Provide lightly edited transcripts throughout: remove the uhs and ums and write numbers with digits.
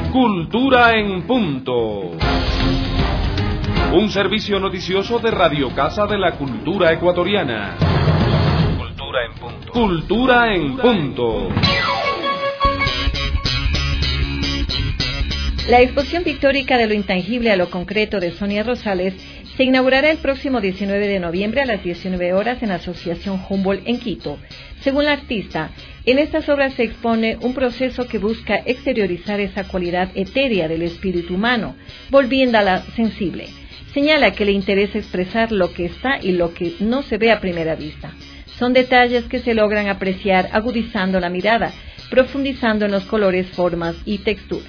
Cultura en Punto. Un servicio noticioso de Radio Casa de la Cultura Ecuatoriana. Cultura en Punto. Cultura en Punto. La exposición pictórica de lo intangible a lo concreto de Sonia Rosales se inaugurará el próximo 19 de noviembre a las 19 horas en la Asociación Humboldt en Quito. Según la artista, en estas obras se expone un proceso que busca exteriorizar esa cualidad etérea del espíritu humano, volviéndola sensible. Señala que le interesa expresar lo que está y lo que no se ve a primera vista. Son detalles que se logran apreciar agudizando la mirada, profundizando en los colores, formas y texturas.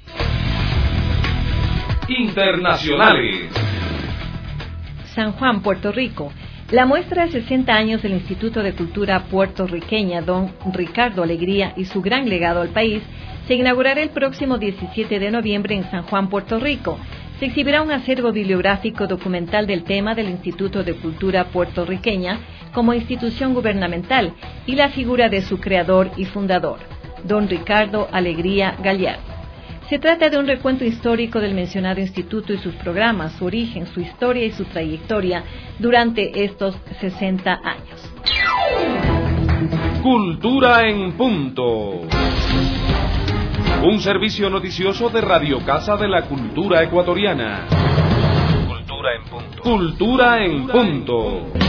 Internacionales. San Juan, Puerto Rico. La muestra de 60 años del Instituto de Cultura Puertorriqueña Don Ricardo Alegría y su gran legado al país se inaugurará el próximo 17 de noviembre en San Juan, Puerto Rico. Se exhibirá un acervo bibliográfico documental del tema del Instituto de Cultura Puertorriqueña como institución gubernamental y la figura de su creador y fundador, Don Ricardo Alegría Gallardo. Se trata de un recuento histórico del mencionado instituto y sus programas, su origen, su historia y su trayectoria durante estos 60 años. Cultura en Punto. Un servicio noticioso de Radio Casa de la Cultura Ecuatoriana. Cultura en Punto. Cultura en Punto.